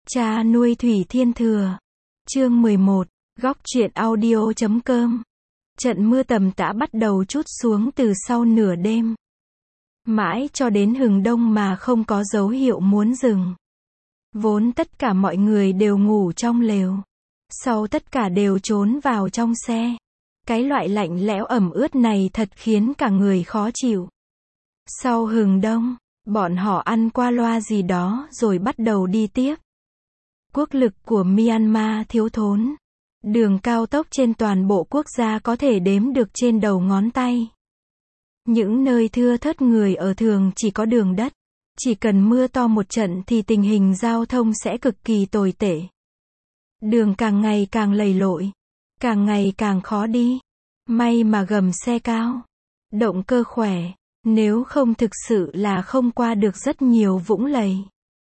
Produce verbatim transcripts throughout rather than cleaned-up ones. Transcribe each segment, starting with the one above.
Cha nuôi Thủy Thiên Thừa. Chương mười một, góc truyện audio chấm com. Trận mưa tầm tã bắt đầu trút xuống từ sau nửa đêm. Mãi cho đến hừng đông mà không có dấu hiệu muốn dừng. Vốn tất cả mọi người đều ngủ trong lều. Sau tất cả đều trốn vào trong xe. Cái loại lạnh lẽo ẩm ướt này thật khiến cả người khó chịu. Sau hừng đông, bọn họ ăn qua loa gì đó rồi bắt đầu đi tiếp. Quốc lực của Myanmar thiếu thốn. Đường cao tốc trên toàn bộ quốc gia có thể đếm được trên đầu ngón tay. Những nơi thưa thớt người ở thường chỉ có đường đất. Chỉ cần mưa to một trận thì tình hình giao thông sẽ cực kỳ tồi tệ. Đường càng ngày càng lầy lội. Càng ngày càng khó đi. May mà gầm xe cao. Động cơ khỏe. Nếu không thực sự là không qua được rất nhiều vũng lầy.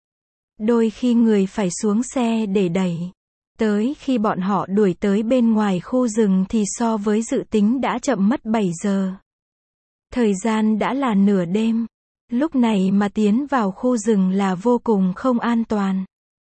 Đôi khi người phải xuống xe để đẩy. Tới khi bọn họ đuổi tới bên ngoài khu rừng thì so với dự tính đã chậm mất bảy giờ. Thời gian đã là nửa đêm. Lúc này mà tiến vào khu rừng là vô cùng không an toàn.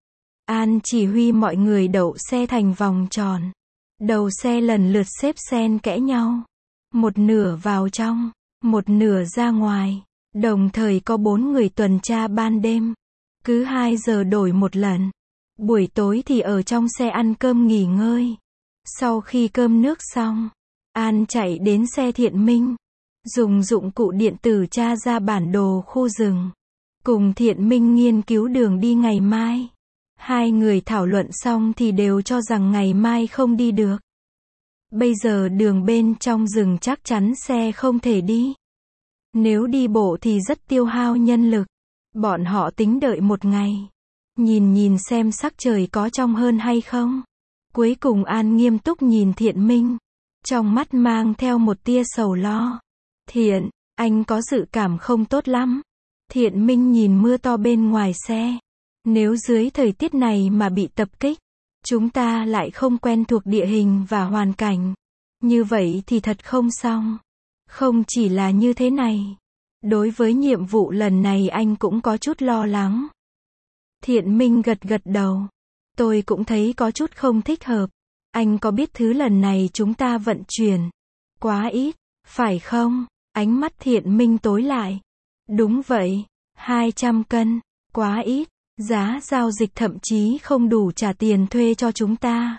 An chỉ huy mọi người đậu xe thành vòng tròn. Đầu xe lần lượt xếp xen kẽ nhau. Một nửa vào trong, một nửa ra ngoài. Đồng thời có bốn người tuần tra ban đêm. Cứ hai giờ đổi một lần. Buổi tối thì ở trong xe ăn cơm nghỉ ngơi. Sau khi cơm nước xong, An chạy đến xe Thiện Minh. Dùng dụng cụ điện tử tra ra bản đồ khu rừng. Cùng Thiện Minh nghiên cứu đường đi ngày mai. Hai người thảo luận xong thì đều cho rằng ngày mai không đi được. Bây giờ đường bên trong rừng chắc chắn xe không thể đi. Nếu đi bộ thì rất tiêu hao nhân lực. Bọn họ tính đợi một ngày. Nhìn nhìn xem sắc trời có trong hơn hay không. Cuối cùng An nghiêm túc nhìn Thiện Minh. Trong mắt mang theo một tia sầu lo. Thiện, anh có dự cảm không tốt lắm. Thiện Minh nhìn mưa to bên ngoài xe. Nếu dưới thời tiết này mà bị tập kích, chúng ta lại không quen thuộc địa hình và hoàn cảnh. Như vậy thì thật không xong. Không chỉ là như thế này. Đối với nhiệm vụ lần này anh cũng có chút lo lắng. Thiện Minh gật gật đầu. Tôi cũng thấy có chút không thích hợp. Anh có biết thứ lần này chúng ta vận chuyển quá ít, phải không? Ánh mắt Thiện Minh tối lại. Đúng vậy, hai trăm cân, quá ít. Giá giao dịch thậm chí không đủ trả tiền thuê cho chúng ta.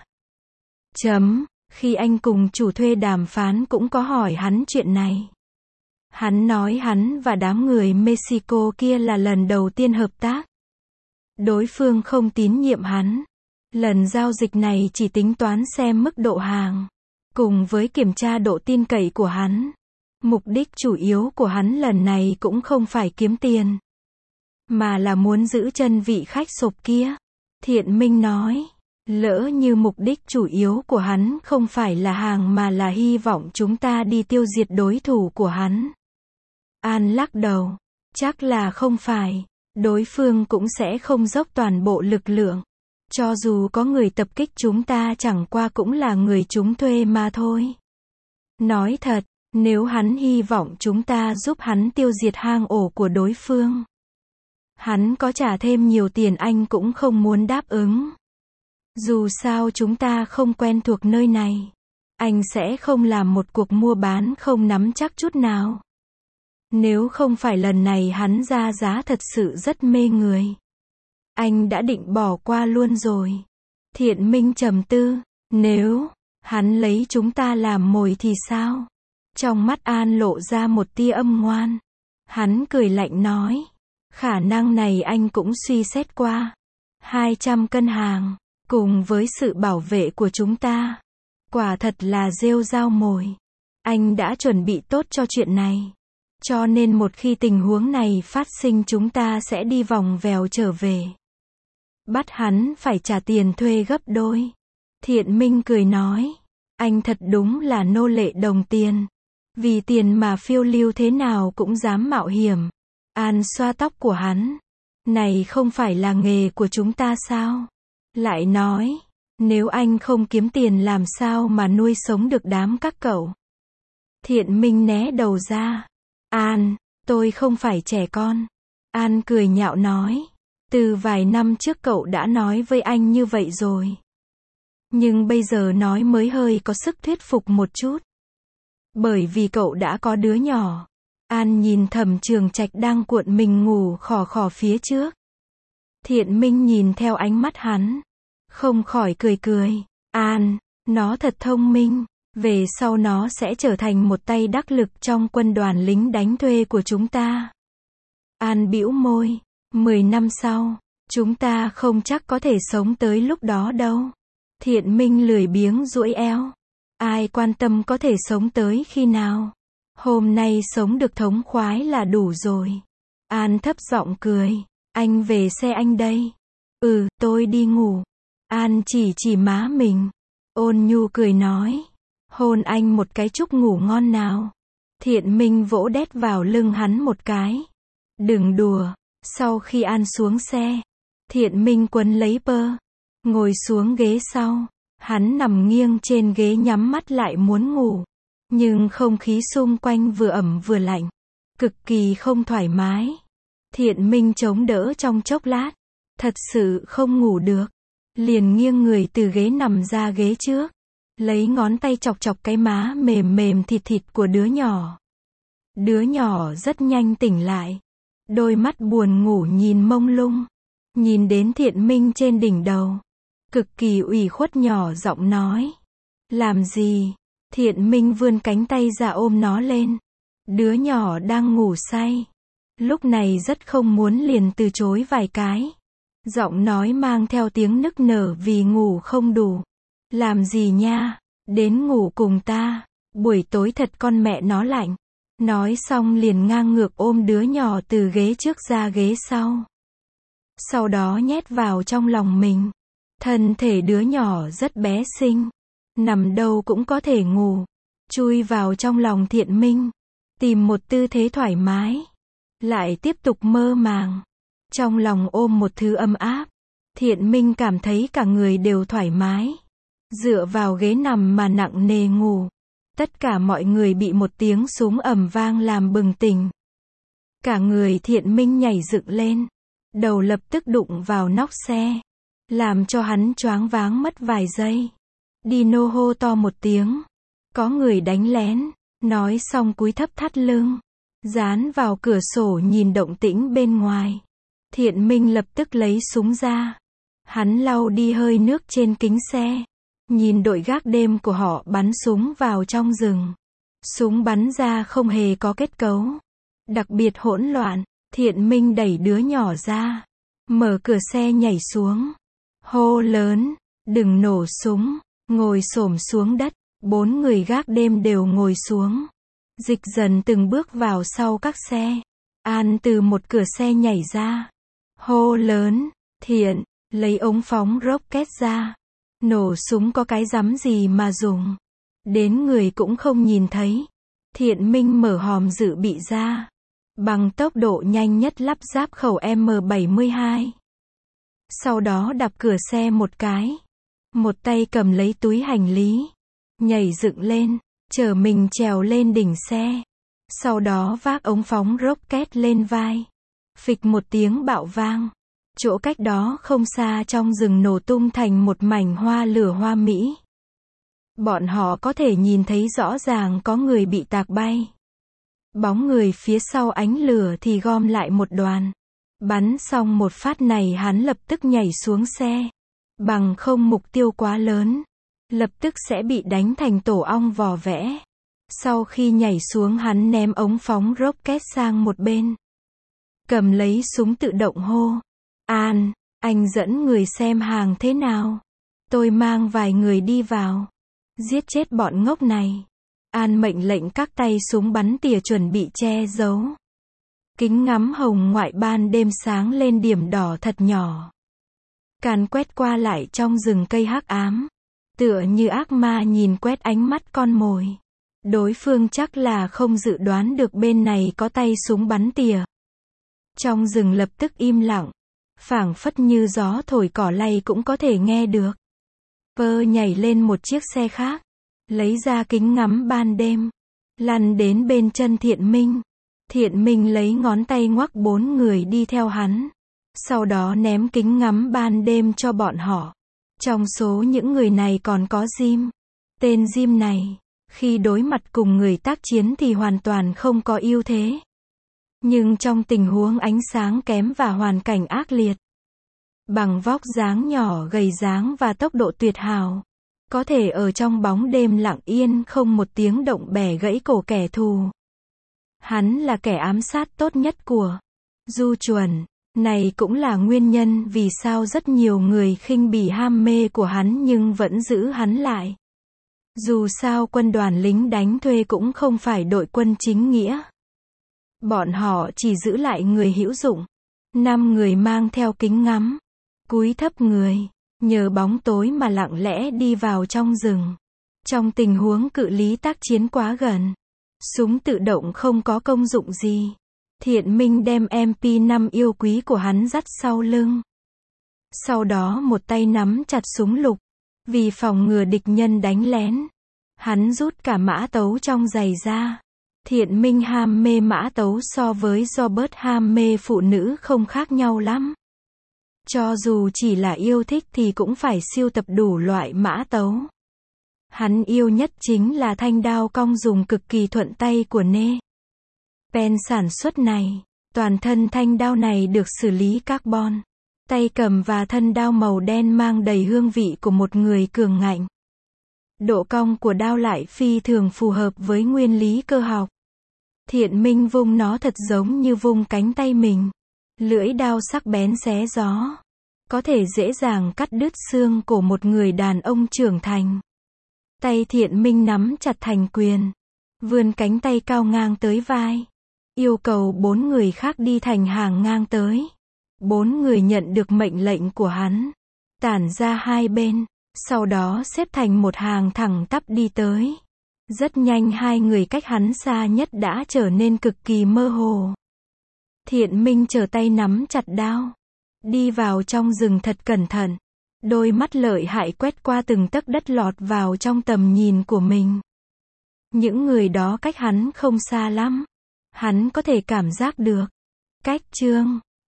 Chấm, khi anh cùng chủ thuê đàm phán cũng có hỏi hắn chuyện này. Hắn nói hắn và đám người Mexico kia là lần đầu tiên hợp tác. Đối phương không tín nhiệm hắn. Lần giao dịch này chỉ tính toán xem mức độ hàng. Cùng với kiểm tra độ tin cậy của hắn. Mục đích chủ yếu của hắn lần này cũng không phải kiếm tiền. Mà là muốn giữ chân vị khách sộp kia. Thiện Minh nói. Lỡ như mục đích chủ yếu của hắn không phải là hàng mà là hy vọng chúng ta đi tiêu diệt đối thủ của hắn. An lắc đầu. Chắc là không phải. Đối phương cũng sẽ không dốc toàn bộ lực lượng. Cho dù có người tập kích chúng ta chẳng qua cũng là người chúng thuê mà thôi. Nói thật, nếu hắn hy vọng chúng ta giúp hắn tiêu diệt hang ổ của đối phương. Hắn có trả thêm nhiều tiền anh cũng không muốn đáp ứng. Dù sao chúng ta không quen thuộc nơi này. Anh sẽ không làm một cuộc mua bán không nắm chắc chút nào. Nếu không phải lần này hắn ra giá thật sự rất mê người. Anh đã định bỏ qua luôn rồi. Thiện Minh trầm tư. Nếu hắn lấy chúng ta làm mồi thì sao? Trong mắt An lộ ra một tia âm ngoan. Hắn cười lạnh nói. Khả năng này anh cũng suy xét qua. hai trăm cân hàng. Cùng với sự bảo vệ của chúng ta. Quả thật là rêu rao mồi. Anh đã chuẩn bị tốt cho chuyện này. Cho nên một khi tình huống này phát sinh chúng ta sẽ đi vòng vèo trở về. Bắt hắn phải trả tiền thuê gấp đôi. Thiện Minh cười nói. Anh thật đúng là nô lệ đồng tiền. Vì tiền mà phiêu lưu thế nào cũng dám mạo hiểm. An xoa tóc của hắn. Này không phải là nghề của chúng ta sao? Lại nói. Nếu anh không kiếm tiền làm sao mà nuôi sống được đám các cậu? Thiện Minh né đầu ra. An, tôi không phải trẻ con. An cười nhạo nói. Từ vài năm trước cậu đã nói với anh như vậy rồi. Nhưng bây giờ nói mới hơi có sức thuyết phục một chút. Bởi vì cậu đã có đứa nhỏ. An nhìn Thẩm Trường Trạch đang cuộn mình ngủ khò khò phía trước. Thiện Minh nhìn theo ánh mắt hắn. Không khỏi cười cười. An, nó thật thông minh. Về sau nó sẽ trở thành một tay đắc lực trong quân đoàn lính đánh thuê của chúng ta. An bĩu môi. Mười năm sau, chúng ta không chắc có thể sống tới lúc đó đâu. Thiện Minh lười biếng duỗi eo. Ai quan tâm có thể sống tới khi nào. Hôm nay sống được thống khoái là đủ rồi. An thấp giọng cười. Anh về xe anh đây. Ừ, tôi đi ngủ. An chỉ chỉ má mình. Ôn nhu cười nói. Hôn anh một cái chúc ngủ ngon nào. Thiện Minh vỗ đét vào lưng hắn một cái. Đừng đùa. Sau khi An xuống xe, Thiện Minh quấn lấy Pơ, ngồi xuống ghế sau. Hắn nằm nghiêng trên ghế nhắm mắt lại muốn ngủ. Nhưng không khí xung quanh vừa ẩm vừa lạnh. Cực kỳ không thoải mái. Thiện Minh chống đỡ trong chốc lát. Thật sự không ngủ được. Liền nghiêng người từ ghế nằm ra ghế trước. Lấy ngón tay chọc chọc cái má mềm mềm thịt thịt của đứa nhỏ. Đứa nhỏ rất nhanh tỉnh lại. Đôi mắt buồn ngủ nhìn mông lung. Nhìn đến Thiện Minh trên đỉnh đầu. Cực kỳ ủy khuất nhỏ giọng nói. Làm gì? Thiện Minh vươn cánh tay ra ôm nó lên. Đứa nhỏ đang ngủ say. Lúc này rất không muốn liền từ chối vài cái. Giọng nói mang theo tiếng nức nở vì ngủ không đủ. Làm gì nha? Đến ngủ cùng ta. Buổi tối thật con mẹ nó lạnh. Nói xong liền ngang ngược ôm đứa nhỏ từ ghế trước ra ghế sau. Sau đó nhét vào trong lòng mình. Thân thể đứa nhỏ rất bé xinh. Nằm đâu cũng có thể ngủ. Chui vào trong lòng Thiện Minh. Tìm một tư thế thoải mái. Lại tiếp tục mơ màng. Trong lòng ôm một thứ ấm áp. Thiện Minh cảm thấy cả người đều thoải mái. Dựa vào ghế nằm mà nặng nề ngủ. Tất cả mọi người bị một tiếng súng ầm vang làm bừng tỉnh. Cả người Thiện Minh nhảy dựng lên. Đầu lập tức đụng vào nóc xe. Làm cho hắn choáng váng mất vài giây. Dino hô to một tiếng. Có người đánh lén. Nói xong cúi thấp thắt lưng. Dán vào cửa sổ nhìn động tĩnh bên ngoài. Thiện Minh lập tức lấy súng ra. Hắn lau đi hơi nước trên kính xe. Nhìn đội gác đêm của họ bắn súng vào trong rừng. Súng bắn ra không hề có kết cấu. Đặc biệt hỗn loạn. Thiện Minh đẩy đứa nhỏ ra. Mở cửa xe nhảy xuống. Hô lớn. Đừng nổ súng. Ngồi xổm xuống đất. Bốn người gác đêm đều ngồi xuống. Dịch dần từng bước vào sau các xe. An từ một cửa xe nhảy ra. Hô lớn. Thiện. Lấy ống phóng rocket ra. Nổ súng có cái rắm gì mà dùng. Đến người cũng không nhìn thấy. Thiện Minh mở hòm dự bị ra. Bằng tốc độ nhanh nhất lắp ráp khẩu M bảy mươi hai. Sau đó đạp cửa xe một cái. Một tay cầm lấy túi hành lý. Nhảy dựng lên. Chở mình trèo lên đỉnh xe. Sau đó vác ống phóng rocket lên vai. Phịch một tiếng bạo vang. Chỗ cách đó không xa trong rừng nổ tung thành một mảnh hoa lửa hoa mỹ. Bọn họ có thể nhìn thấy rõ ràng có người bị tạc bay. Bóng người phía sau ánh lửa thì gom lại một đoàn. Bắn xong một phát này hắn lập tức nhảy xuống xe. Bằng không mục tiêu quá lớn. Lập tức sẽ bị đánh thành tổ ong vò vẽ. Sau khi nhảy xuống hắn ném ống phóng rocket sang một bên. Cầm lấy súng tự động hô. An, anh dẫn người xem hàng thế nào. Tôi mang vài người đi vào. Giết chết bọn ngốc này. An mệnh lệnh các tay súng bắn tỉa chuẩn bị che giấu. Kính ngắm hồng ngoại ban đêm sáng lên điểm đỏ thật nhỏ. Càn quét qua lại trong rừng cây hắc ám. Tựa như ác ma nhìn quét ánh mắt con mồi. Đối phương chắc là không dự đoán được bên này có tay súng bắn tỉa. Trong rừng lập tức im lặng. Phảng phất như gió thổi cỏ lay cũng có thể nghe được. Pơ nhảy lên một chiếc xe khác. Lấy ra kính ngắm ban đêm. Lăn đến bên chân Thiện Minh. Thiện Minh lấy ngón tay ngoắc bốn người đi theo hắn. Sau đó ném kính ngắm ban đêm cho bọn họ. Trong số những người này còn có Jim. Tên Jim này, khi đối mặt cùng người tác chiến thì hoàn toàn không có ưu thế. Nhưng trong tình huống ánh sáng kém và hoàn cảnh ác liệt, bằng vóc dáng nhỏ gầy dáng và tốc độ tuyệt hảo, có thể ở trong bóng đêm lặng yên không một tiếng động bẻ gãy cổ kẻ thù. Hắn là kẻ ám sát tốt nhất của Du Chuẩn. Này cũng là nguyên nhân vì sao rất nhiều người khinh bỉ ham mê của hắn nhưng vẫn giữ hắn lại. Dù sao quân đoàn lính đánh thuê cũng không phải đội quân chính nghĩa. Bọn họ chỉ giữ lại người hữu dụng. Năm người mang theo kính ngắm, cúi thấp người, nhờ bóng tối mà lặng lẽ đi vào trong rừng. Trong tình huống cự ly tác chiến quá gần, súng tự động không có công dụng gì. Thiện Minh đem em pê năm yêu quý của hắn dắt sau lưng. Sau đó một tay nắm chặt súng lục. Vì phòng ngừa địch nhân đánh lén, hắn rút cả mã tấu trong giày ra. Thiện Minh ham mê mã tấu so với Robert ham mê phụ nữ không khác nhau lắm. Cho dù chỉ là yêu thích thì cũng phải sưu tập đủ loại mã tấu. Hắn yêu nhất chính là thanh đao cong dùng cực kỳ thuận tay của Nê Pen sản xuất này. Toàn thân thanh đao này được xử lý carbon. Tay cầm và thân đao màu đen mang đầy hương vị của một người cường ngạnh. Độ cong của đao lại phi thường phù hợp với nguyên lý cơ học. Thiện Minh vung nó thật giống như vung cánh tay mình. Lưỡi đao sắc bén xé gió, có thể dễ dàng cắt đứt xương của một người đàn ông trưởng thành. Tay Thiện Minh nắm chặt thành quyền, vươn cánh tay cao ngang tới vai, yêu cầu bốn người khác đi thành hàng ngang tới. Bốn người nhận được mệnh lệnh của hắn, tản ra hai bên, sau đó xếp thành một hàng thẳng tắp đi tới. Rất nhanh hai người cách hắn xa nhất đã trở nên cực kỳ mơ hồ. Thiện Minh trở tay nắm chặt đao, đi vào trong rừng thật cẩn thận. Đôi mắt lợi hại quét qua từng tấc đất lọt vào trong tầm nhìn của mình. Những người đó cách hắn không xa lắm. Hắn có thể cảm giác được. Cách chương